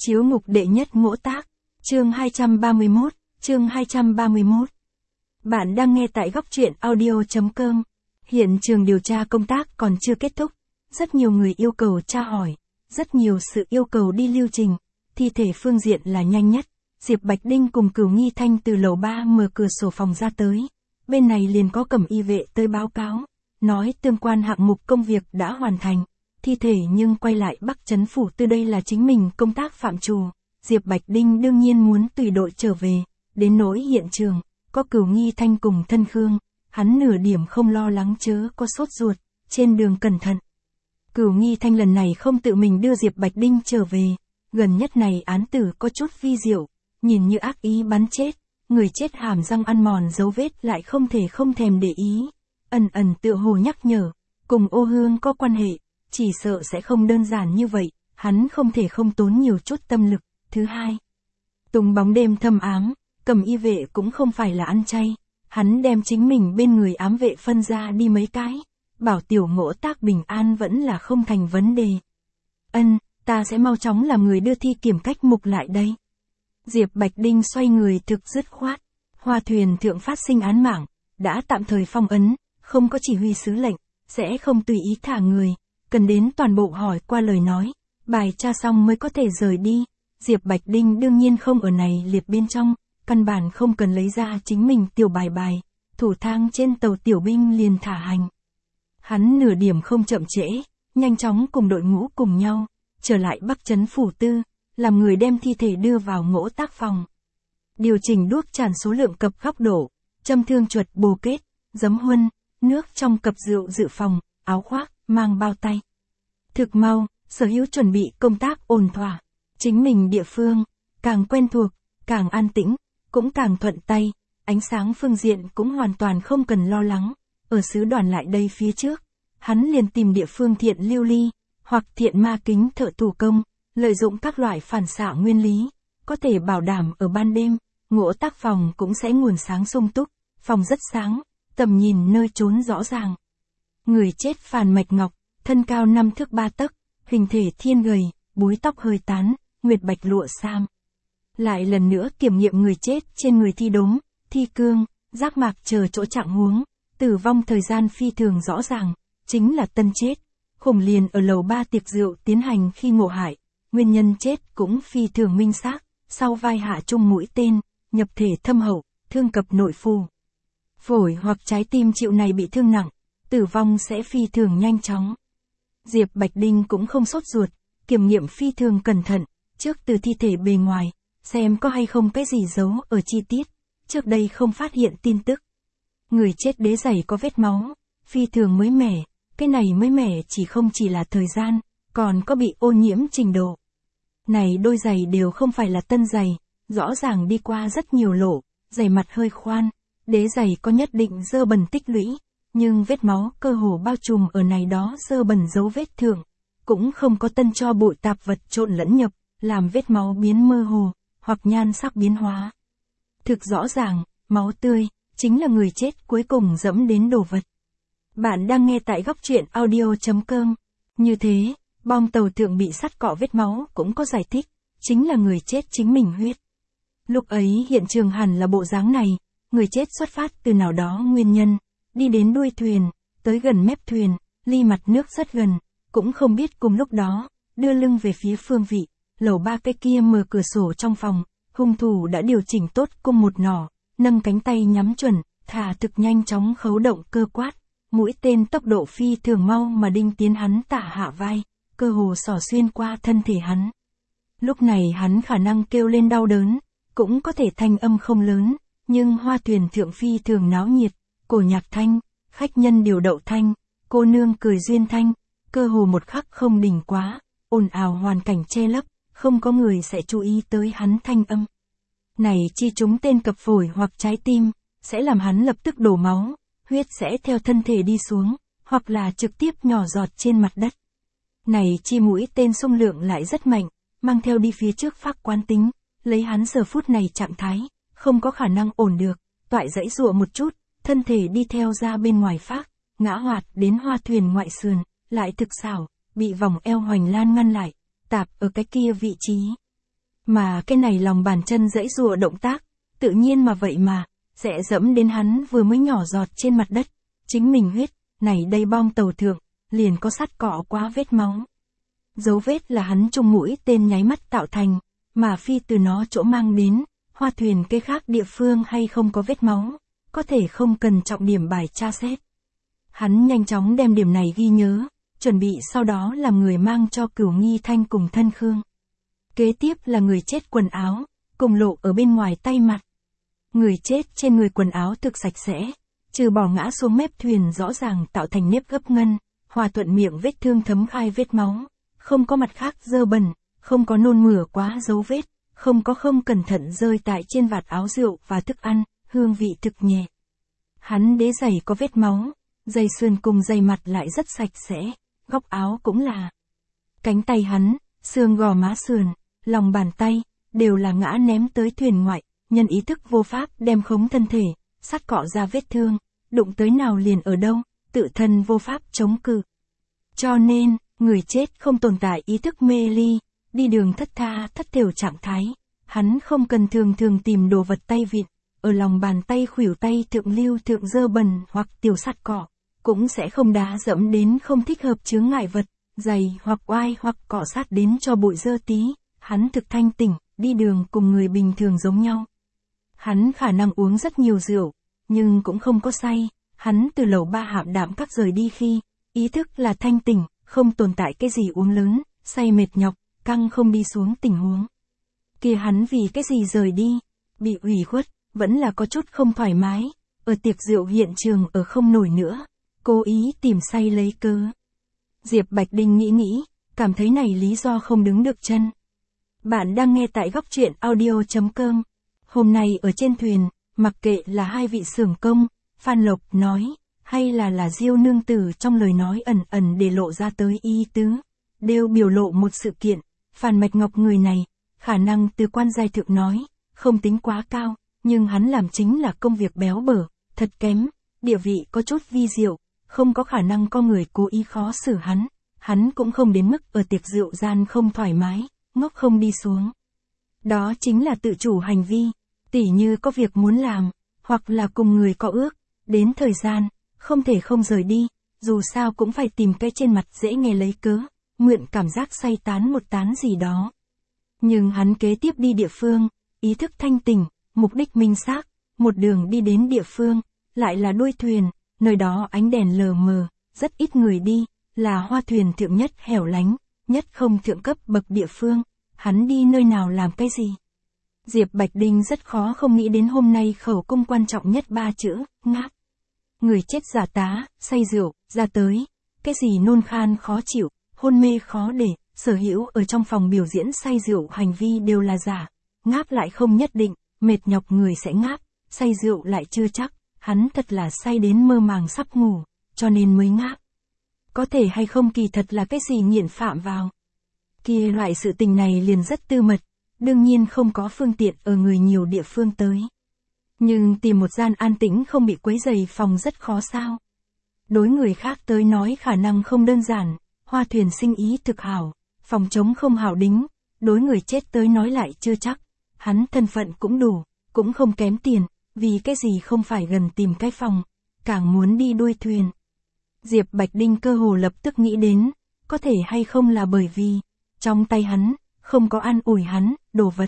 Chiếu ngục đệ nhất ngỗ tác, chương 231, chương 231. Bạn đang nghe tại góc truyện audio.com. Hiện trường điều tra công tác còn chưa kết thúc. Rất nhiều người yêu cầu tra hỏi. Rất nhiều sự yêu cầu đi lưu trình. Thi thể phương diện là nhanh nhất. Diệp Bạch Đinh cùng Cửu Nghi Thanh từ lầu 3 mở cửa sổ phòng ra tới. Bên này liền có cẩm y vệ tới báo cáo. Nói tương quan hạng mục công việc đã hoàn thành. Thi thể nhưng quay lại Bắc Trấn Phủ từ đây là chính mình công tác phạm trù. Diệp Bạch Đinh đương nhiên muốn tùy đội trở về. Đến nỗi hiện trường, có Cửu Nghi Thanh cùng Thân Khương. Hắn nửa điểm không lo lắng chớ có sốt ruột, trên đường cẩn thận. Cửu Nghi Thanh lần này không tự mình đưa Diệp Bạch Đinh trở về. Gần nhất này án tử có chút vi diệu, nhìn như ác ý bắn chết. Người chết hàm răng ăn mòn dấu vết lại không thèm để ý. Ẩn ẩn tựa hồ nhắc nhở, cùng Ô Hương có quan hệ. Chỉ sợ sẽ không đơn giản như vậy, hắn không thể không tốn nhiều chút tâm lực. Thứ hai, Tùng bóng đêm thâm ám, Cẩm y vệ cũng không phải là ăn chay. Hắn đem chính mình bên người ám vệ phân ra đi mấy cái. Bảo tiểu ngỗ tác bình an vẫn là không thành vấn đề. Ta sẽ mau chóng làm người đưa thi kiểm cách mục lại đây. Diệp Bạch Đinh xoay người thực dứt khoát. Hoa thuyền thượng phát sinh án mạng, đã tạm thời phong ấn, không có chỉ huy sứ lệnh, sẽ không tùy ý thả người. Cần đến toàn bộ hỏi qua lời nói, bài tra xong mới có thể rời đi. Diệp Bạch Đinh đương nhiên không ở này liệt bên trong, căn bản không cần lấy ra chính mình tiểu bài, thủ thang trên tàu tiểu binh liền thả hành. Hắn nửa điểm không chậm trễ, nhanh chóng cùng đội ngũ cùng nhau, trở lại Bắc Trấn Phủ Tư, làm người đem thi thể đưa vào ngỗ tác phòng. Điều chỉnh đuốc tràn số lượng cặp góc độ, châm thương chuột bồ kết, giấm huân, nước trong cặp rượu dự phòng, áo khoác, mang bao tay. Thực mau, sở hữu chuẩn bị công tác ổn thỏa. Chính mình địa phương, càng quen thuộc, càng an tĩnh, cũng càng thuận tay, ánh sáng phương diện cũng hoàn toàn không cần lo lắng. Ở sứ đoàn lại đây phía trước, hắn liền tìm địa phương thiện lưu ly, hoặc thiện ma kính thợ thủ công, lợi dụng các loại phản xạ nguyên lý, có thể bảo đảm ở ban đêm, ngỗ tác phòng cũng sẽ nguồn sáng sung túc, phòng rất sáng, tầm nhìn nơi trốn rõ ràng. Người chết Phàn Mạch Ngọc, thân cao 5 thước 3 tấc, hình thể thiên gầy, búi tóc hơi tán, nguyệt bạch lụa sam. Lại lần nữa kiểm nghiệm người chết trên người thi đốm, thi cương, giác mạc chờ chỗ trạng huống, tử vong thời gian phi thường rõ ràng, chính là tân chết. Khổng liền ở lầu 3 tiệc rượu tiến hành khi ngộ hại, nguyên nhân chết cũng phi thường minh xác, sau vai hạ trung mũi tên, nhập thể thâm hậu, thương cập nội phù. Phổi hoặc trái tim chịu này bị thương nặng, tử vong sẽ phi thường nhanh chóng. Diệp Bạch Đinh cũng không sốt ruột, kiểm nghiệm phi thường cẩn thận, trước từ thi thể bề ngoài, xem có hay không cái gì giấu ở chi tiết, trước đây không phát hiện tin tức. Người chết đế giày có vết máu, phi thường mới mẻ, cái này mới mẻ chỉ là thời gian, còn có bị ô nhiễm trình độ. Này đôi giày đều không phải là tân giày, rõ ràng đi qua rất nhiều lỗ, giày mặt hơi khoan, đế giày có nhất định dơ bẩn tích lũy, nhưng vết máu cơ hồ bao trùm ở này đó dơ bẩn dấu vết thượng, cũng không có tân cho bụi tạp vật trộn lẫn nhập, làm vết máu biến mơ hồ, hoặc nhan sắc biến hóa. Thực rõ ràng, máu tươi, chính là người chết cuối cùng dẫm đến đồ vật. Bạn đang nghe tại góc truyện audio.com. Như thế, bom tàu thượng bị sắt cọ vết máu cũng có giải thích, chính là người chết chính mình huyết. Lúc ấy hiện trường hẳn là bộ dáng này, người chết xuất phát từ nào đó nguyên nhân, đi đến đuôi thuyền, tới gần mép thuyền, ly mặt nước rất gần, cũng không biết cùng lúc đó, đưa lưng về phía phương vị, lầu 3 cái kia mở cửa sổ trong phòng, hung thủ đã điều chỉnh tốt cung một nỏ, nâng cánh tay nhắm chuẩn, thả thực nhanh chóng khấu động cơ quát, mũi tên tốc độ phi thường mau mà đinh tiến hắn tả hạ vai, cơ hồ xỏ xuyên qua thân thể hắn. Lúc này hắn khả năng kêu lên đau đớn, cũng có thể thanh âm không lớn, nhưng hoa thuyền thượng phi thường náo nhiệt, cổ nhạc thanh, khách nhân điều đậu thanh, cô nương cười duyên thanh, cơ hồ một khắc không đỉnh quá, ồn ào hoàn cảnh che lấp, không có người sẽ chú ý tới hắn thanh âm. Này chi chúng tên cập phổi hoặc trái tim, sẽ làm hắn lập tức đổ máu, huyết sẽ theo thân thể đi xuống, hoặc là trực tiếp nhỏ giọt trên mặt đất. Này chi mũi tên xung lượng lại rất mạnh, mang theo đi phía trước phác quán tính, lấy hắn giờ phút này trạng thái, không có khả năng ổn được, toại dãy dụa một chút, thân thể đi theo ra bên ngoài phác, ngã hoạt đến hoa thuyền ngoại sườn, lại thực xảo, bị vòng eo hoành lan ngăn lại, tạp ở cái kia vị trí. Mà cái này lòng bàn chân giãy giụa động tác, tự nhiên mà vậy mà, sẽ dẫm đến hắn vừa mới nhỏ giọt trên mặt đất. Chính mình huyết, này đây bom tàu thượng, liền có sắt cọ qua vết máu. Dấu vết là hắn chung mũi tên nháy mắt tạo thành, mà phi từ nó chỗ mang đến, Hoa thuyền cái khác địa phương hay không có vết máu, có thể không cần trọng điểm bài tra xét. Hắn nhanh chóng đem điểm này ghi nhớ, chuẩn bị sau đó làm người mang cho Cửu Nghi Thanh cùng thân Khương. Kế tiếp là người chết quần áo, cùng lộ ở bên ngoài tay mặt. Người chết trên người quần áo thực sạch sẽ, trừ bỏ ngã xuống mép thuyền rõ ràng tạo thành nếp gấp ngân, hòa thuận miệng vết thương thấm khai vết máu, không có mặt khác dơ bẩn, không có nôn mửa quá dấu vết, không có không cẩn thận rơi tại trên vạt áo rượu và thức ăn, hương vị thực nhẹ. Hắn đế giày có vết máu, giày sườn cùng giày mặt lại rất sạch sẽ, góc áo cũng là. Cánh tay hắn, xương gò má sườn, lòng bàn tay, đều là ngã ném tới thuyền ngoại, nhân ý thức vô pháp đem khống thân thể, sắt cọ ra vết thương, đụng tới nào liền ở đâu, tự thân vô pháp chống cự. Cho nên, người chết không tồn tại ý thức mê ly, đi đường thất tha thất thểu trạng thái, hắn không cần thường thường tìm đồ vật tay vịn, ở lòng bàn tay khuỷu tay thượng lưu thượng dơ bẩn hoặc tiểu sắt cọ, cũng sẽ không đá dẫm đến không thích hợp chướng ngại vật, giày hoặc oai hoặc cọ sát đến cho bụi dơ tí, hắn thực thanh tỉnh, đi đường cùng người bình thường giống nhau. Hắn khả năng uống rất nhiều rượu, nhưng cũng không có say, hắn từ lầu 3 hạm đạm các rời đi khi, ý thức là thanh tỉnh, không tồn tại cái gì uống lớn, say mệt nhọc, căng không đi xuống tình huống. Kia hắn vì cái gì rời đi, bị ủy khuất, vẫn là có chút không thoải mái, ở tiệc rượu hiện trường ở không nổi nữa, cố ý tìm say lấy cớ. Diệp Bạch Đinh nghĩ, cảm thấy này lý do không đứng được chân. Bạn đang nghe tại góc truyện audio.com. Hôm nay ở trên thuyền, mặc kệ là hai vị xưởng công, Phan Lộc nói, hay là Diêu nương tử trong lời nói ẩn ẩn để lộ ra tới ý tứ, đều biểu lộ một sự kiện, Phan Mạch Ngọc người này, khả năng từ quan giai thượng nói, không tính quá cao, nhưng hắn làm chính là công việc béo bở, thật kém, địa vị có chút vi diệu, không có khả năng có người cố ý khó xử hắn cũng không đến mức ở tiệc rượu gian không thoải mái, ngốc không đi xuống. Đó chính là tự chủ hành vi, tỉ như có việc muốn làm, hoặc là cùng người có ước, đến thời gian, không thể không rời đi, dù sao cũng phải tìm cái trên mặt dễ nghe lấy cớ, mượn cảm giác say tán một tán gì đó. Nhưng hắn kế tiếp đi địa phương, ý thức thanh tỉnh, mục đích minh xác, một đường đi đến địa phương, lại là đuôi thuyền, nơi đó ánh đèn lờ mờ, rất ít người đi, là hoa thuyền thượng nhất hẻo lánh, nhất không thượng cấp bậc địa phương, hắn đi nơi nào làm cái gì? Diệp Bạch Đinh rất khó không nghĩ đến hôm nay khẩu cung quan trọng nhất 3 chữ, ngáp. Người chết giả tá, say rượu, ra tới, cái gì nôn khan khó chịu, hôn mê khó để, sở hữu ở trong phòng biểu diễn say rượu hành vi đều là giả, ngáp lại không nhất định, mệt nhọc người sẽ ngáp, say rượu lại chưa chắc, hắn thật là say đến mơ màng sắp ngủ, cho nên mới ngáp. Có thể hay không kỳ thật là cái gì nghiện phạm vào. Kia loại sự tình này liền rất tư mật, đương nhiên không có phương tiện ở người nhiều địa phương tới. Nhưng tìm một gian an tĩnh không bị quấy rầy phòng rất khó sao. Đối người khác tới nói khả năng không đơn giản, hoa thuyền sinh ý thực hảo, phòng trống không hảo đính, đối người chết tới nói lại chưa chắc, hắn thân phận cũng đủ, cũng không kém tiền, vì cái gì không phải gần tìm cái phòng, càng muốn đi đuôi thuyền. Diệp Bạch Đinh cơ hồ lập tức nghĩ đến, có thể hay không là bởi vì, trong tay hắn, không có an ủi hắn, đồ vật.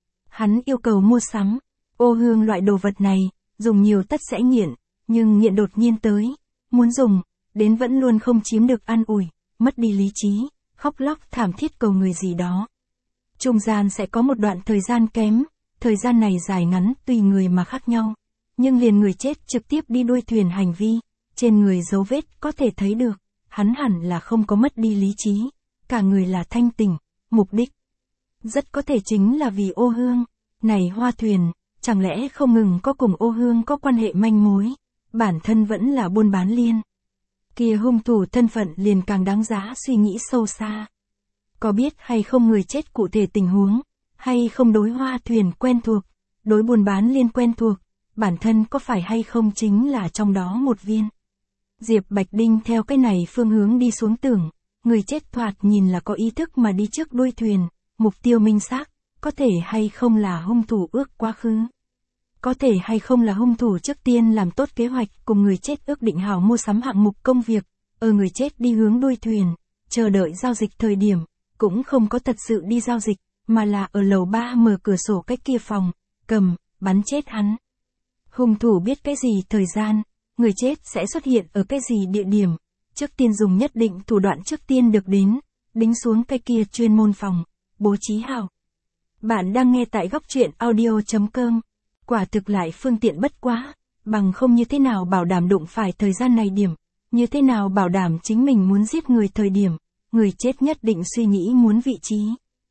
Hắn yêu cầu mua sắm, ô hương loại đồ vật này, dùng nhiều tất sẽ nghiện, nhưng nghiện đột nhiên tới, muốn dùng, đến vẫn luôn không chiếm được an ủi, mất đi lý trí, khóc lóc thảm thiết cầu người gì đó. Trung gian sẽ có một đoạn thời gian kém, thời gian này dài ngắn tùy người mà khác nhau, nhưng liền người chết trực tiếp đi đuôi thuyền hành vi, trên người dấu vết có thể thấy được, hắn hẳn là không có mất đi lý trí, cả người là thanh tỉnh, mục đích. Rất có thể chính là vì ô hương, này hoa thuyền, chẳng lẽ không ngừng có cùng ô hương có quan hệ manh mối, bản thân vẫn là buôn bán liên. Kia hung thủ thân phận liền càng đáng giá suy nghĩ sâu xa. Có biết hay không người chết cụ thể tình huống, hay không đối hoa thuyền quen thuộc, đối buôn bán liên quen thuộc, bản thân có phải hay không chính là trong đó một viên. Diệp Bạch Đinh theo cái này phương hướng đi xuống tưởng, người chết thoạt nhìn là có ý thức mà đi trước đuôi thuyền, mục tiêu minh xác, có thể hay không là hung thủ ước quá khứ. Có thể hay không là hung thủ trước tiên làm tốt kế hoạch cùng người chết ước định hảo mua sắm hạng mục công việc, ở người chết đi hướng đuôi thuyền, chờ đợi giao dịch thời điểm, cũng không có thật sự đi giao dịch, mà là ở lầu 3 mở cửa sổ cách kia phòng, cầm, bắn chết hắn. Hung thủ biết cái gì thời gian, người chết sẽ xuất hiện ở cái gì địa điểm, trước tiên dùng nhất định thủ đoạn trước tiên được đến, đính xuống cái kia chuyên môn phòng, bố trí hảo. Bạn đang nghe tại góc truyện audio.com. Quả thực lại phương tiện bất quá, bằng không như thế nào bảo đảm đụng phải thời gian này điểm, như thế nào bảo đảm chính mình muốn giết người thời điểm, người chết nhất định suy nghĩ muốn vị trí.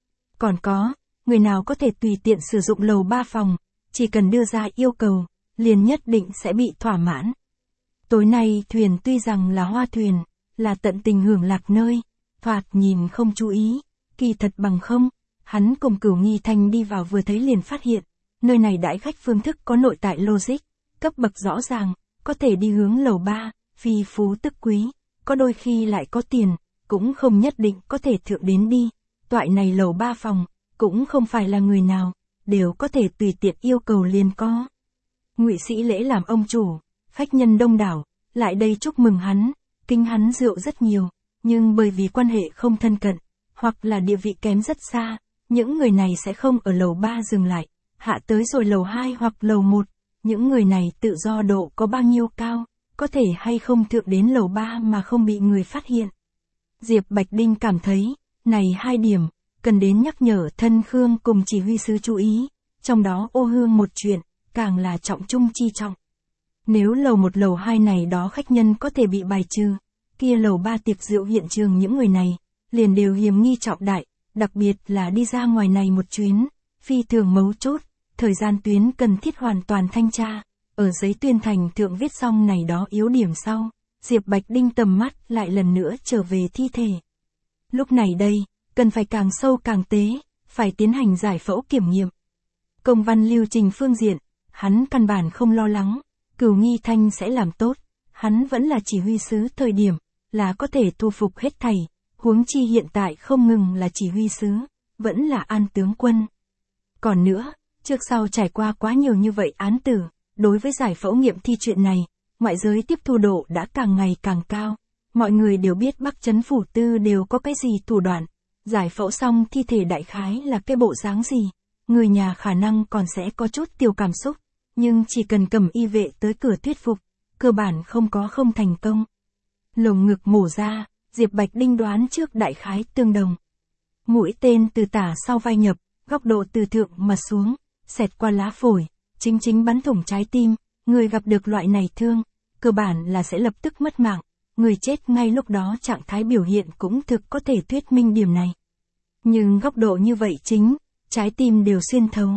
Còn có, người nào có thể tùy tiện sử dụng lầu 3 phòng, chỉ cần đưa ra yêu cầu, liền nhất định sẽ bị thỏa mãn. Tối nay thuyền tuy rằng là hoa thuyền, là tận tình hưởng lạc nơi, thoạt nhìn không chú ý, kỳ thật bằng không, hắn cùng Cửu Nghi Thanh đi vào vừa thấy liền phát hiện, nơi này đãi khách phương thức có nội tại logic, cấp bậc rõ ràng, có thể đi hướng lầu 3, phi phú tức quý, có đôi khi lại có tiền, cũng không nhất định có thể thượng đến đi, toại này lầu 3 phòng, cũng không phải là người nào, đều có thể tùy tiện yêu cầu liền có. Ngụy Sĩ lễ làm ông chủ, khách nhân đông đảo, lại đây chúc mừng hắn, kính hắn rượu rất nhiều, nhưng bởi vì quan hệ không thân cận, hoặc là địa vị kém rất xa, những người này sẽ không ở lầu 3 dừng lại, hạ tới rồi lầu 2 hoặc lầu 1, những người này tự do độ có bao nhiêu cao, có thể hay không thượng đến lầu 3 mà không bị người phát hiện. Diệp Bạch Đinh cảm thấy, này 2 điểm, cần đến nhắc nhở thân Khương cùng chỉ huy sứ chú ý, trong đó ô hương một chuyện, càng là trọng trung chi trọng. Nếu lầu 1 lầu 2 này đó khách nhân có thể bị bài trừ, kia lầu 3 tiệc rượu hiện trường những người này, liền đều hiểm nghi trọng đại, đặc biệt là đi ra ngoài này một chuyến, phi thường mấu chốt, thời gian tuyến cần thiết hoàn toàn thanh tra, ở giấy tuyên thành thượng viết xong này đó yếu điểm sau, Diệp Bạch Đinh tầm mắt lại lần nữa trở về thi thể. Lúc này đây, cần phải càng sâu càng tế, phải tiến hành giải phẫu kiểm nghiệm. Công văn lưu trình phương diện, hắn căn bản không lo lắng, Cửu Nghi Thanh sẽ làm tốt, hắn vẫn là chỉ huy sứ thời điểm, là có thể thu phục hết thảy, huống chi hiện tại không ngừng là chỉ huy sứ, vẫn là an tướng quân. Còn nữa, trước sau trải qua quá nhiều như vậy án tử, đối với giải phẫu nghiệm thi chuyện này, ngoại giới tiếp thu độ đã càng ngày càng cao, mọi người đều biết Bắc Trấn Phủ Tư đều có cái gì thủ đoạn, giải phẫu xong thi thể đại khái là cái bộ dáng gì, người nhà khả năng còn sẽ có chút tiểu cảm xúc, nhưng chỉ cần cầm y vệ tới cửa thuyết phục, cơ bản không có không thành công. Lồng ngực mổ ra, Diệp Bạch Đinh đoán trước đại khái tương đồng. Mũi tên từ tả sau vai nhập, góc độ từ thượng mà xuống, xẹt qua lá phổi, chính bắn thủng trái tim, người gặp được loại này thương, cơ bản là sẽ lập tức mất mạng, người chết ngay lúc đó trạng thái biểu hiện cũng thực có thể thuyết minh điểm này. Nhưng góc độ như vậy trái tim đều xuyên thấu.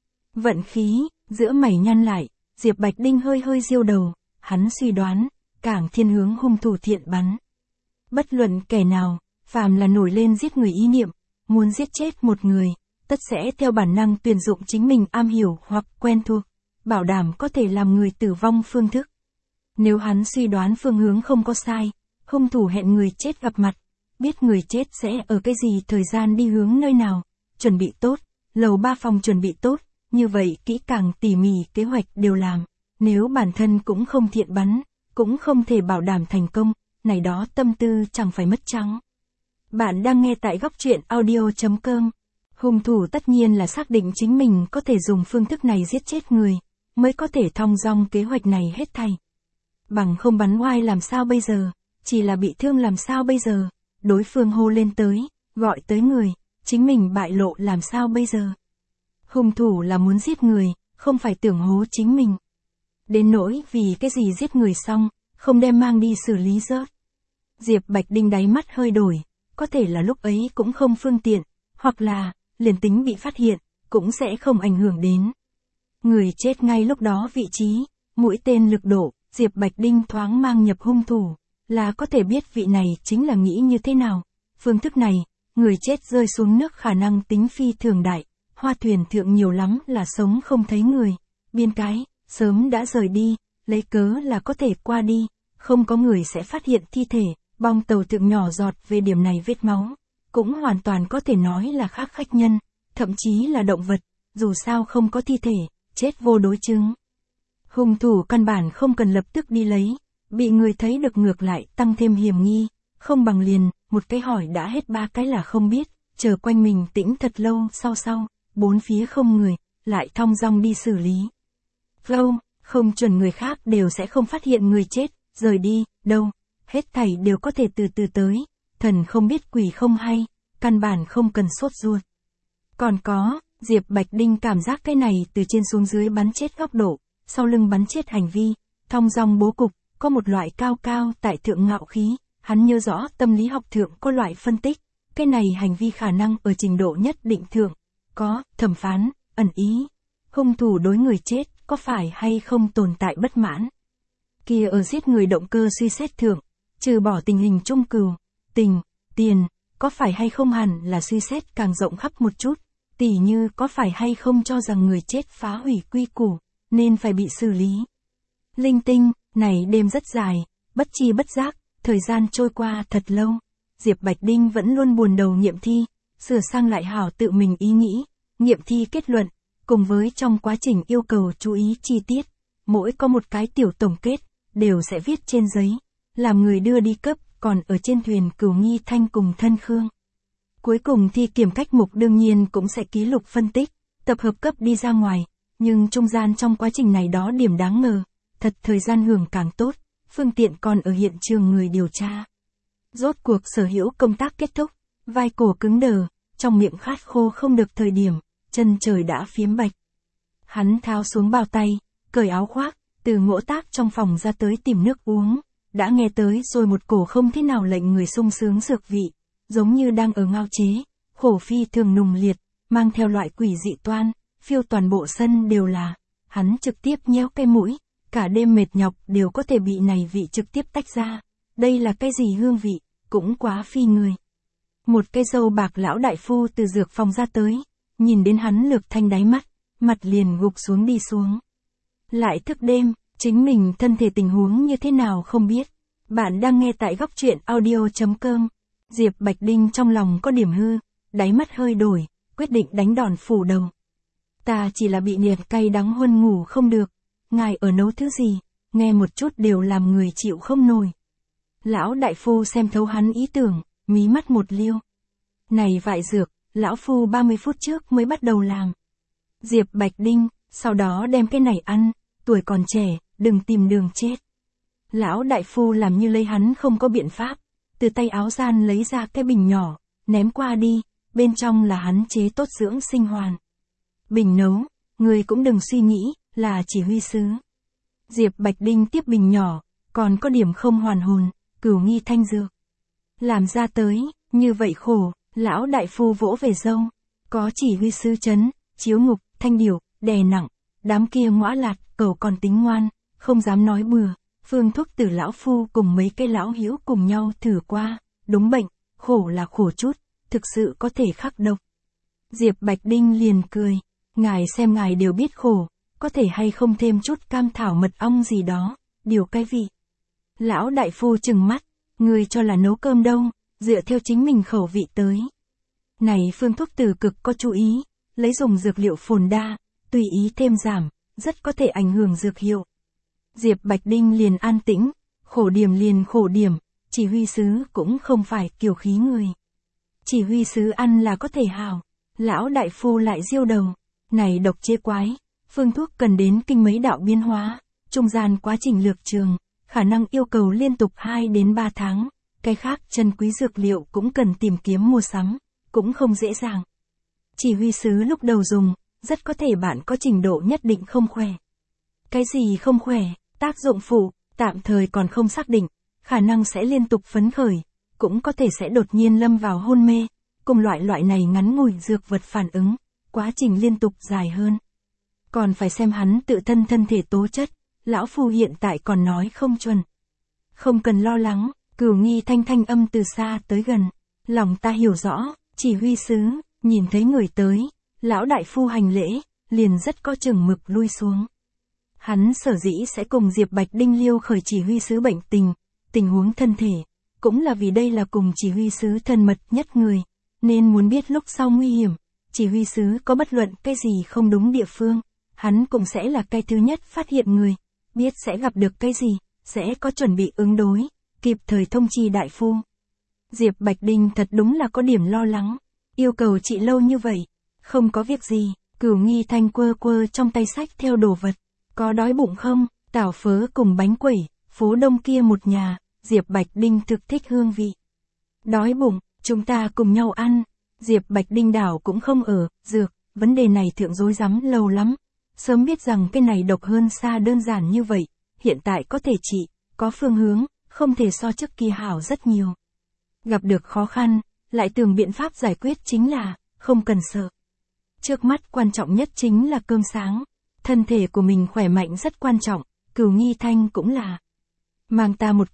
Vận khí, giữa mày nhăn lại, Diệp Bạch Đinh hơi diêu đầu, hắn suy đoán, càng thiên hướng hung thủ thiện bắn. Bất luận kẻ nào, phàm là nổi lên giết người ý niệm, muốn giết chết một người, tất sẽ theo bản năng tuyển dụng chính mình am hiểu hoặc quen thuộc, bảo đảm có thể làm người tử vong phương thức. Nếu hắn suy đoán phương hướng không có sai, hung thủ hẹn người chết gặp mặt, biết người chết sẽ ở cái gì thời gian đi hướng nơi nào, chuẩn bị tốt, lầu 3 phòng chuẩn bị tốt, như vậy kỹ càng tỉ mỉ kế hoạch đều làm, nếu bản thân cũng không thiện bắn, cũng không thể bảo đảm thành công, này đó tâm tư chẳng phải mất trắng. Bạn đang nghe tại góc truyện audio.com. Hung thủ tất nhiên là xác định chính mình có thể dùng phương thức này giết chết người, mới có thể thong dong kế hoạch này hết thảy. Bằng không bắn oai làm sao bây giờ, chỉ là bị thương làm sao bây giờ, đối phương hô lên tới, gọi tới người, chính mình bại lộ làm sao bây giờ. Hung thủ là muốn giết người, không phải tưởng hố chính mình. Đến nỗi vì cái gì giết người xong, không đem mang đi xử lý rớt. Diệp Bạch Đinh đáy mắt hơi đổi, có thể là lúc ấy cũng không phương tiện, hoặc là, liền tính bị phát hiện, cũng sẽ không ảnh hưởng đến. Người chết ngay lúc đó vị trí, mũi tên lực độ, Diệp Bạch Đinh thoáng mang nhập hung thủ, là có thể biết vị này chính là nghĩ như thế nào. Phương thức này, người chết rơi xuống nước khả năng tính phi thường đại, hoa thuyền thượng nhiều lắm là sống không thấy người, biên cái, sớm đã rời đi, lấy cớ là có thể qua đi, không có người sẽ phát hiện thi thể, bong tàu thượng nhỏ giọt về điểm này vết máu, cũng hoàn toàn có thể nói là khác khách nhân, thậm chí là động vật, dù sao không có thi thể, chết vô đối chứng. Hung thủ căn bản không cần lập tức đi lấy, bị người thấy được ngược lại tăng thêm hiểm nghi, không bằng liền, một cái hỏi đã hết ba cái là không biết, chờ quanh mình tĩnh thật lâu sau, bốn phía không người, lại thong dong đi xử lý. Không chuẩn người khác đều sẽ không phát hiện người chết, rời đi, đâu, hết thảy đều có thể từ từ tới, thần không biết quỷ không hay, căn bản không cần sốt ruột. Còn có, Diệp Bạch Đinh cảm giác cái này từ trên xuống dưới bắn chết góc độ, sau lưng bắn chết hành vi, thong dong bố cục, có một loại cao cao tại thượng ngạo khí, hắn nhớ rõ tâm lý học thượng có loại phân tích, cái này hành vi khả năng ở trình độ nhất định thượng, có, thẩm phán, ẩn ý, hung thủ đối người chết, có phải hay không tồn tại bất mãn. Kia ở giết người động cơ suy xét thượng, trừ bỏ tình hình chung cừu, tình, tiền, có phải hay không hẳn là suy xét càng rộng khắp một chút, tỉ như có phải hay không cho rằng người chết phá hủy quy củ, nên phải bị xử lý. Linh tinh, này đêm rất dài, bất chi bất giác, thời gian trôi qua thật lâu, Diệp Bạch Đinh vẫn luôn buồn đầu nghiệm thi, sửa sang lại hảo tự mình ý nghĩ, nghiệm thi kết luận, cùng với trong quá trình yêu cầu chú ý chi tiết, mỗi có một cái tiểu tổng kết, đều sẽ viết trên giấy, làm người đưa đi cấp, còn ở trên thuyền Cửu Nghi Thanh cùng Thân Khương. Cuối cùng thi kiểm cách mục đương nhiên cũng sẽ ký lục phân tích, tập hợp cấp đi ra ngoài, nhưng trung gian trong quá trình này đó điểm đáng ngờ, thật thời gian hưởng càng tốt, phương tiện còn ở hiện trường người điều tra. Rốt cuộc sở hữu công tác kết thúc, vai cổ cứng đờ, trong miệng khát khô không được thời điểm, chân trời đã phiếm bạch. Hắn tháo xuống bao tay, cởi áo khoác, từ ngỗ tác trong phòng ra tới tìm nước uống, đã nghe tới rồi một cổ không thế nào lệnh người sung sướng dược vị, giống như đang ở ngao chế, khổ phi thường nùng liệt, mang theo loại quỷ dị toan, phiêu toàn bộ sân đều là, hắn trực tiếp nhéo cái mũi, cả đêm mệt nhọc đều có thể bị này vị trực tiếp tách ra, đây là cái gì hương vị, cũng quá phi người. Một cây râu bạc lão đại phu từ dược phòng ra tới, nhìn đến hắn lược thanh đáy mắt, mặt liền gục xuống đi xuống. Lại thức đêm, chính mình thân thể tình huống như thế nào không biết. Bạn đang nghe tại góc truyện audio.com. Diệp Bạch Đinh trong lòng có điểm hư, đáy mắt hơi đổi, quyết định đánh đòn phủ đầu. Ta chỉ là bị nhiệt cay đắng huân ngủ không được, ngài ở nấu thứ gì, nghe một chút đều làm người chịu không nổi. Lão đại phu xem thấu hắn ý tưởng, mí mắt một liêu. Này vại dược, lão phu 30 phút trước mới bắt đầu làm. Diệp Bạch Đinh, sau đó đem cái này ăn, tuổi còn trẻ, đừng tìm đường chết. Lão đại phu làm như lấy hắn không có biện pháp, từ tay áo gian lấy ra cái bình nhỏ, ném qua đi, bên trong là hắn chế tốt dưỡng sinh hoàn. Bình nấu, người cũng đừng suy nghĩ, là chỉ huy sứ. Diệp Bạch Đinh tiếp bình nhỏ, còn có điểm không hoàn hồn, Cửu Nghi Thanh dược. Làm ra tới, như vậy khổ, lão đại phu vỗ về râu, có chỉ huy sứ chấn, chiếu ngục, thanh điểu, đè nặng, đám kia ngõa lạt, cẩu còn tính ngoan, không dám nói bừa, phương thuốc từ lão phu cùng mấy cái lão hữu cùng nhau thử qua, đúng bệnh, khổ là khổ chút, thực sự có thể khắc độc. Diệp Bạch Đinh liền cười, ngài xem ngài đều biết khổ, có thể hay không thêm chút cam thảo mật ong gì đó, điều cái vị. Lão đại phu trừng mắt, người cho là nấu cơm đâu, dựa theo chính mình khẩu vị tới. Này phương thuốc từ cực có chú ý, lấy dùng dược liệu phồn đa, tùy ý thêm giảm, rất có thể ảnh hưởng dược hiệu. Diệp Bạch Đinh liền an tĩnh, khổ điểm liền khổ điểm, chỉ huy sứ cũng không phải kiều khí người. Chỉ huy sứ ăn là có thể hảo, lão đại phu lại diêu đầu, này độc chế quái, phương thuốc cần đến kinh mấy đạo biến hóa, trung gian quá trình lược trường, khả năng yêu cầu liên tục 2 đến 3 tháng, cái khác chân quý dược liệu cũng cần tìm kiếm mua sắm, cũng không dễ dàng. Chỉ huy sứ lúc đầu dùng, rất có thể bạn có trình độ nhất định không khỏe. Cái gì không khỏe, tác dụng phụ, tạm thời còn không xác định, khả năng sẽ liên tục phấn khởi, cũng có thể sẽ đột nhiên lâm vào hôn mê, cùng loại này ngắn ngủi dược vật phản ứng, quá trình liên tục dài hơn. Còn phải xem hắn tự thân thân thể tố chất, lão phu hiện tại còn nói không chuẩn. Không cần lo lắng, Cửu Nghi Thanh thanh âm từ xa tới gần, lòng ta hiểu rõ, chỉ huy sứ, nhìn thấy người tới, lão đại phu hành lễ, liền rất có chừng mực lui xuống. Hắn sở dĩ sẽ cùng Diệp Bạch Đinh liêu khởi chỉ huy sứ bệnh tình huống thân thể, cũng là vì đây là cùng chỉ huy sứ thân mật nhất người, nên muốn biết lúc sau nguy hiểm, chỉ huy sứ có bất luận cái gì không đúng địa phương, hắn cũng sẽ là cái thứ nhất phát hiện người, biết sẽ gặp được cái gì, sẽ có chuẩn bị ứng đối, kịp thời thông chi đại phu. Diệp Bạch Đinh thật đúng là có điểm lo lắng, yêu cầu chị lâu như vậy, không có việc gì, Cửu Nghi Thanh quơ quơ trong tay sách theo đồ vật, có đói bụng không, tảo phớ cùng bánh quẩy, phố đông kia một nhà, Diệp Bạch Đinh thực thích hương vị. Đói bụng, chúng ta cùng nhau ăn, Diệp Bạch Đinh đảo cũng không ở, dược, vấn đề này thượng rối rắm lâu lắm, sớm biết rằng cái này độc hơn xa đơn giản như vậy, hiện tại có thể trị, có phương hướng, không thể so trước kia hảo rất nhiều. Gặp được khó khăn, lại tưởng biện pháp giải quyết chính là, không cần sợ. Trước mắt quan trọng nhất chính là cơm sáng, thân thể của mình khỏe mạnh rất quan trọng, Cửu Nghi Thanh cũng là. Mang ta một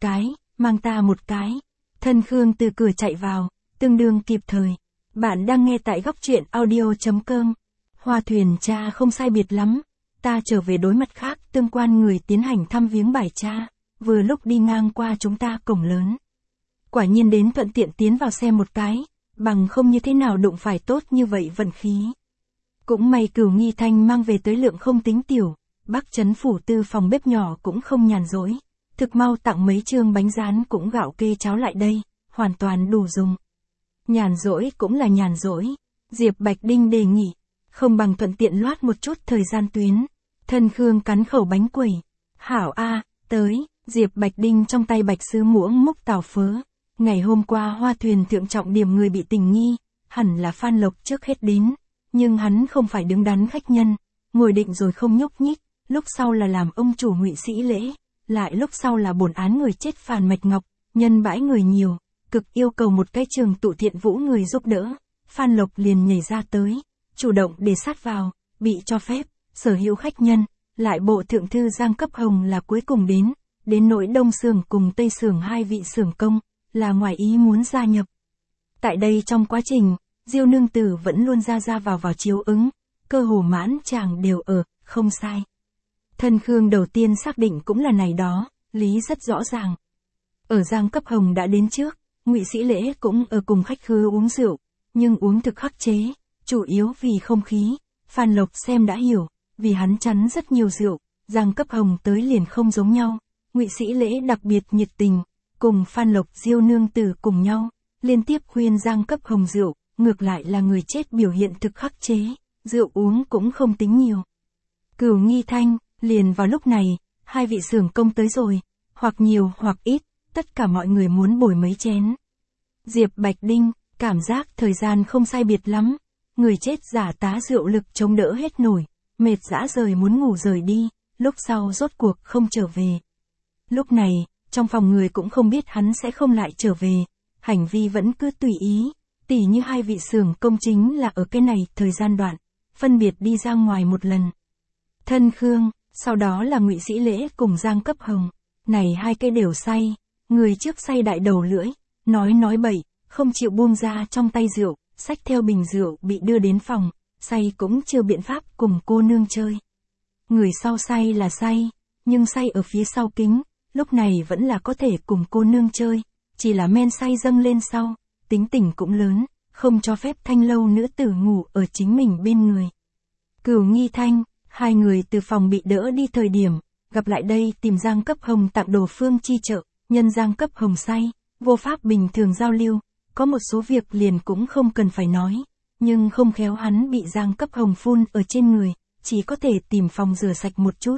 cái, Thân Khương từ cửa chạy vào, tương đương kịp thời. Bạn đang nghe tại góc truyện audio.com. Hoa thuyền cha không sai biệt lắm, ta trở về đối mặt khác tương quan người tiến hành thăm viếng bài cha, vừa lúc đi ngang qua chúng ta cổng lớn. Quả nhiên đến thuận tiện tiến vào xem một cái, bằng không như thế nào đụng phải tốt như vậy vận khí. Cũng may Cửu Nghi Thanh mang về tới lượng không tính tiểu, Bắc Trấn phủ tư phòng bếp nhỏ cũng không nhàn rỗi, thực mau tặng mấy chương bánh rán cũng gạo kê cháo lại đây, hoàn toàn đủ dùng. Nhàn rỗi cũng là nhàn rỗi, Diệp Bạch Đinh đề nghị, không bằng thuận tiện loát một chút thời gian tuyến. Thân Khương cắn khẩu bánh quẩy, hảo a, tới, Diệp Bạch Đinh trong tay bạch sứ muỗng múc tàu phớ. Ngày hôm qua Hoa thuyền thượng trọng điểm người bị tình nghi, hẳn là Phan Lộc trước hết đến, nhưng hắn không phải đứng đắn khách nhân, ngồi định rồi không nhúc nhích, lúc sau là làm ông chủ Ngụy Sĩ Lễ, lại lúc sau là bổn án người chết Phàn Mạch Ngọc, nhân bãi người nhiều, cực yêu cầu một cái trường tụ thiện vũ người giúp đỡ, Phan Lộc liền nhảy ra tới, chủ động đề sát vào, bị cho phép, sở hữu khách nhân, lại bộ thượng thư Giang Cấp Hồng là cuối cùng đến nỗi Đông Xưởng cùng Tây Xưởng hai vị xưởng công, là ngoài ý muốn gia nhập. Tại đây trong quá trình, Diêu nương tử vẫn luôn ra vào chiếu ứng, cơ hồ mãn chàng đều ở, không sai. Thân Khương đầu tiên xác định cũng là này đó, lý rất rõ ràng. Ở Giang Cấp Hồng đã đến trước, Ngụy Sĩ Lễ cũng ở cùng khách khứa uống rượu, nhưng uống thực khắc chế, chủ yếu vì không khí, Phan Lộc xem đã hiểu, vì hắn chắn rất nhiều rượu, Giang Cấp Hồng tới liền không giống nhau, Ngụy Sĩ Lễ đặc biệt nhiệt tình, cùng Phan Lộc Diêu nương tử cùng nhau, liên tiếp khuyên Giang Cấp Hồng rượu, ngược lại là người chết biểu hiện thực khắc chế, rượu uống cũng không tính nhiều. Cửu Nghi Thanh, liền vào lúc này, hai vị xưởng công tới rồi, hoặc nhiều hoặc ít, tất cả mọi người muốn bồi mấy chén. Diệp Bạch Đinh, cảm giác thời gian không sai biệt lắm, người chết giả tá rượu lực chống đỡ hết nổi, mệt dã rời muốn ngủ rời đi, lúc sau rốt cuộc không trở về. Lúc này, trong phòng người cũng không biết hắn sẽ không lại trở về, hành vi vẫn cứ tùy ý, tỉ như hai vị xưởng công chính là ở cái này thời gian đoạn, phân biệt đi ra ngoài một lần. Thân Khương, sau đó là Ngụy Sĩ Lễ cùng Giang Cấp Hồng, này hai cái đều say, người trước say đại đầu lưỡi, nói bậy, không chịu buông ra trong tay rượu, xách theo bình rượu bị đưa đến phòng, say cũng chưa biện pháp cùng cô nương chơi. Người sau say là say, nhưng say ở phía sau kính, lúc này vẫn là có thể cùng cô nương chơi, chỉ là men say dâng lên sau, tính tình cũng lớn, không cho phép thanh lâu nữ tử ngủ ở chính mình bên người. Cửu Nghi Thanh, hai người từ phòng bị đỡ đi thời điểm, gặp lại đây tìm Giang Cấp Hồng tặng đồ phương chi trợ, nhân Giang Cấp Hồng say, vô pháp bình thường giao lưu, có một số việc liền cũng không cần phải nói, nhưng không khéo hắn bị Giang Cấp Hồng phun ở trên người, chỉ có thể tìm phòng rửa sạch một chút.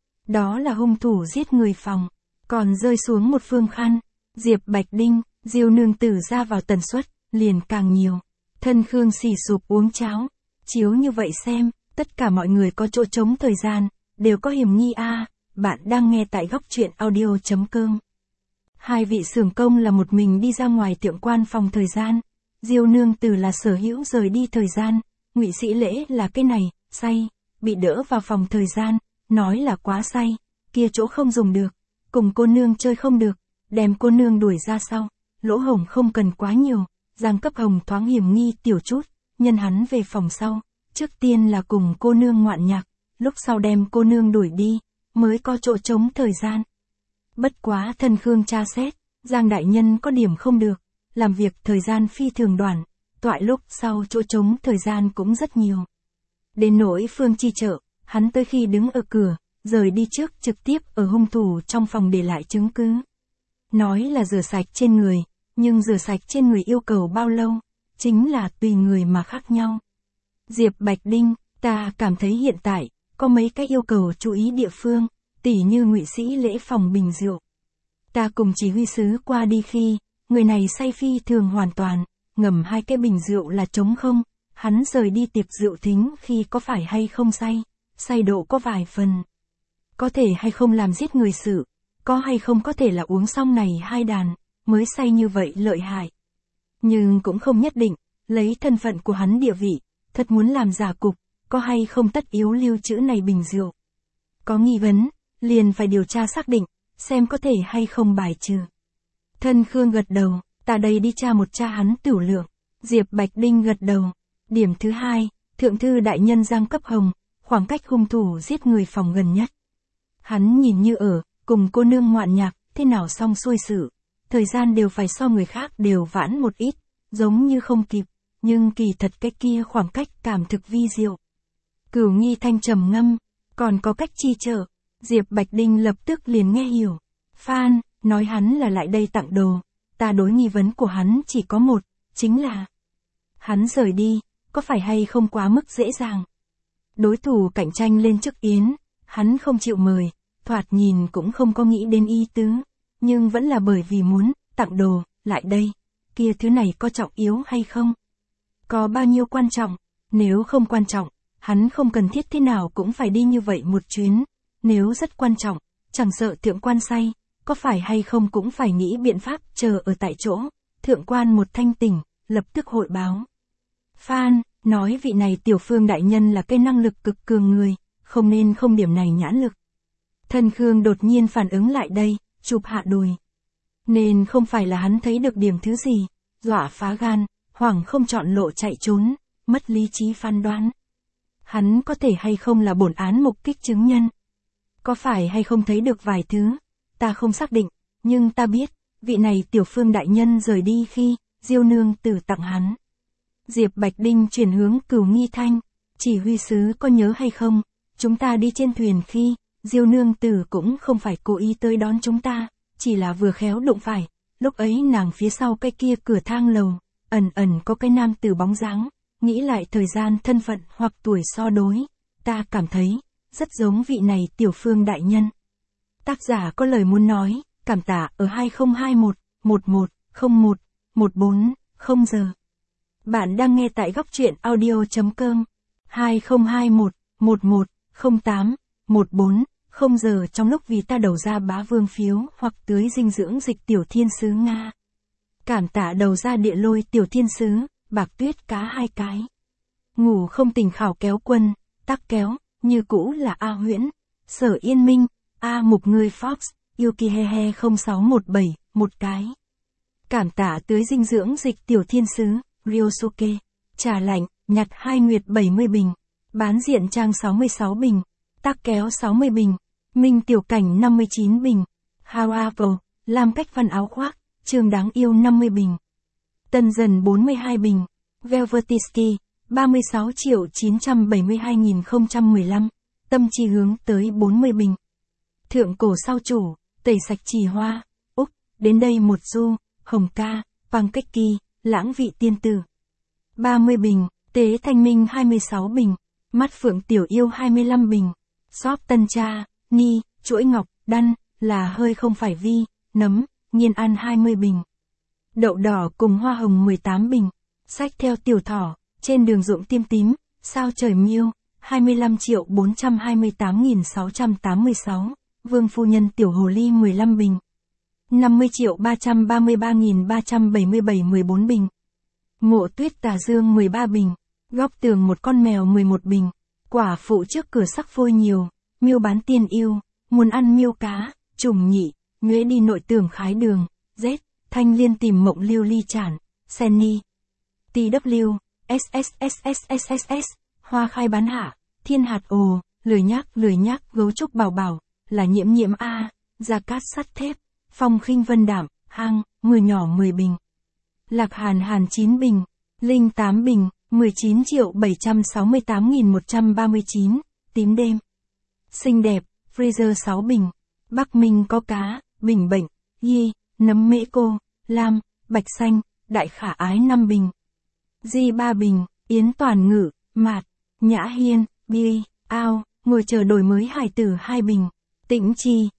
Đó là hung thủ giết người phòng, còn rơi xuống một phương khăn, Diệp Bạch Đinh, Diêu nương tử ra vào tần suất, liền càng nhiều. Thân Khương xì sụp uống cháo, chiếu như vậy xem, tất cả mọi người có chỗ trống thời gian, đều có hiểm nghi a. Bạn đang nghe tại góc truyện audio.com. Hai vị xưởng công là một mình đi ra ngoài tiệm quan phòng thời gian, Diêu nương tử là sở hữu rời đi thời gian, Ngụy Sĩ Lễ là cái này, say, bị đỡ vào phòng thời gian, nói là quá say, kia chỗ không dùng được, cùng cô nương chơi không được, đem cô nương đuổi ra sau, lỗ hổng không cần quá nhiều, Giang Cấp Hồng thoáng hiểm nghi tiểu chút, nhân hắn về phòng sau, trước tiên là cùng cô nương ngoạn nhạc, lúc sau đem cô nương đuổi đi, mới có chỗ trống thời gian. Bất quá Thân Khương tra xét, Giang đại nhân có điểm không được, làm việc thời gian phi thường đoạn, Toại lúc sau chỗ trống thời gian cũng rất nhiều. Đến nỗi Phương Chi Trợ, hắn tới khi đứng ở cửa, rời đi trước trực tiếp ở hung thủ trong phòng để lại chứng cứ. Nói là rửa sạch trên người, nhưng rửa sạch trên người yêu cầu bao lâu, chính là tùy người mà khác nhau. Diệp Bạch Đinh, ta cảm thấy hiện tại, có mấy cái yêu cầu chú ý địa phương, tỉ như ngụy sĩ lễ phòng bình rượu. Ta cùng chỉ huy sứ qua đi khi, người này say phi thường hoàn toàn, ngầm 2 cái bình rượu là trống không, hắn rời đi tiệc rượu thính khi có phải hay không say độ có vài phần. Có thể hay không làm giết người sự, có hay không có thể là uống xong này 2 đàn, mới say như vậy lợi hại. Nhưng cũng không nhất định, lấy thân phận của hắn địa vị, thật muốn làm giả cục, có hay không tất yếu lưu trữ này bình rượu. Có nghi vấn, liền phải điều tra xác định, xem có thể hay không bài trừ. Thân Khương gật đầu, ta đây đi tra một tra hắn tửu lượng. Diệp Bạch Đinh gật đầu. Điểm thứ 2, Thượng thư đại nhân Giang Cấp Hồng, khoảng cách hung thủ giết người phòng gần nhất. Hắn nhìn như ở, cùng cô nương ngoạn nhạc, thế nào xong xuôi sự. Thời gian đều phải so người khác đều vãn một ít, giống như không kịp, nhưng kỳ thật cái kia khoảng cách cảm thực vi diệu. Cửu Nghi Thanh trầm ngâm, còn có cách chi trợ. Diệp Bạch Đinh lập tức liền nghe hiểu. Phan, nói hắn là lại đây tặng đồ, ta đối nghi vấn của hắn chỉ có một, chính là hắn rời đi, có phải hay không quá mức dễ dàng. Đối thủ cạnh tranh lên trước yến, hắn không chịu mời, thoạt nhìn cũng không có nghĩ đến ý tứ, nhưng vẫn là bởi vì muốn tặng đồ lại đây, kia thứ này có trọng yếu hay không? Có bao nhiêu quan trọng, nếu không quan trọng, hắn không cần thiết thế nào cũng phải đi như vậy một chuyến, nếu rất quan trọng, chẳng sợ thượng quan say, có phải hay không cũng phải nghĩ biện pháp chờ ở tại chỗ, thượng quan một thanh tỉnh, lập tức hội báo. Phan, nói vị này tiểu Phương đại nhân là cái năng lực cực cường người, không nên không điểm này nhãn lực. Thân Khương đột nhiên phản ứng lại đây, chụp hạ đùi. Nên không phải là hắn thấy được điểm thứ gì, dọa phá gan, hoảng không chọn lộ chạy trốn, mất lý trí phán đoán. Hắn có thể hay không là bổn án mục kích chứng nhân? Có phải hay không thấy được vài thứ, ta không xác định, nhưng ta biết, vị này tiểu Phương đại nhân rời đi khi, Diêu nương tử tặng hắn. Diệp Bạch Đinh chuyển hướng Cửu Nghi Thanh, chỉ huy sứ có nhớ hay không, chúng ta đi trên thuyền khi, Diêu nương tử cũng không phải cố ý tới đón chúng ta, chỉ là vừa khéo đụng phải, lúc ấy nàng phía sau cái kia cửa thang lầu, ẩn ẩn có cái nam tử bóng dáng, nghĩ lại thời gian thân phận hoặc tuổi so đối, ta cảm thấy, rất giống vị này tiểu Phương đại nhân. Tác giả có lời muốn nói, cảm tạ ở 2021 11 01 14 0 giờ. Bạn đang nghe tại góc truyện audio.com 2021 11 08 14 0 giờ trong lúc vì ta đầu ra bá vương phiếu hoặc tưới dinh dưỡng dịch tiểu thiên sứ Nga. Cảm tạ đầu ra địa lôi tiểu thiên sứ, bạc tuyết cá 2 cái. Ngủ không tỉnh khảo kéo quân, tắc kéo, như cũ là A Huyễn, Sở Yên Minh, A Mục người Fox, Yukihehe 0617, 1 cái. Cảm tạ tưới dinh dưỡng dịch tiểu thiên sứ, Ryosuke, trà lạnh, nhặt 2 nguyệt 70 bình, bán diện trang 66 bình, tắc kéo 60 bình, Minh tiểu cảnh 59 bình, How Apple, làm cách văn áo khoác, trường đáng yêu 50 bình, Tân dần 42 bình, Velvetisky, 36.972.015, tâm chi hướng tới 40 bình. Thượng cổ sau chủ, tẩy sạch trì hoa, Úc, đến đây một du, hồng ca, pankeki, lãng vị tiên tử. 30 bình, tế thanh minh 26 bình, mắt phượng tiểu yêu 25 bình, shop tân cha, ni, chuỗi ngọc, đăn, là hơi không phải vi, nấm, nghiên an 20 bình. Đậu đỏ cùng hoa hồng 18 bình, sách theo tiểu thỏ, trên đường ruộng tiêm tím, sao trời miêu, 25.428.686, vương phu nhân tiểu hồ ly 15 bình. 50.333.377 14 bình. Mộ tuyết tà dương 13 bình, góc tường một con mèo 11 bình, quả phụ trước cửa sắc phôi nhiều, miêu bán tiên yêu, muốn ăn miêu cá, trùng nhị, nhuế đi nội tường khái đường, Z, thanh liên tìm mộng liêu ly chản, Senny, TW, SSSSSSS, hoa khai bán hạ, thiên hạt ồ, lười nhác, gấu trúc bảo bảo, là nhiễm A, gia cát sắt thép, phong khinh vân đảm, hang, người nhỏ 10 bình. Lạc hàn 9 bình, Linh 8 bình, 19.768.139, tím đêm. Xinh đẹp, freezer 6 bình. Bắc Minh có cá, bình bệnh, Yi, nấm mễ cô, lam, bạch xanh, đại khả ái 5 bình. Di 3 bình, Yến Toàn Ngữ, Mạt, Nhã Hiên, Bi, Ao, ngồi chờ đổi mới hài tử 2 bình. Tĩnh Chi,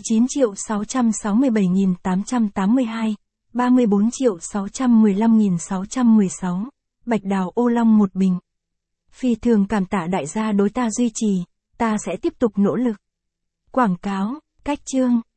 19.667.882, 34.615.616, Bạch Đào Ô Long 1 bình. Phi thường cảm tạ đại gia đối ta duy trì, ta sẽ tiếp tục nỗ lực. Quảng cáo, cách chương.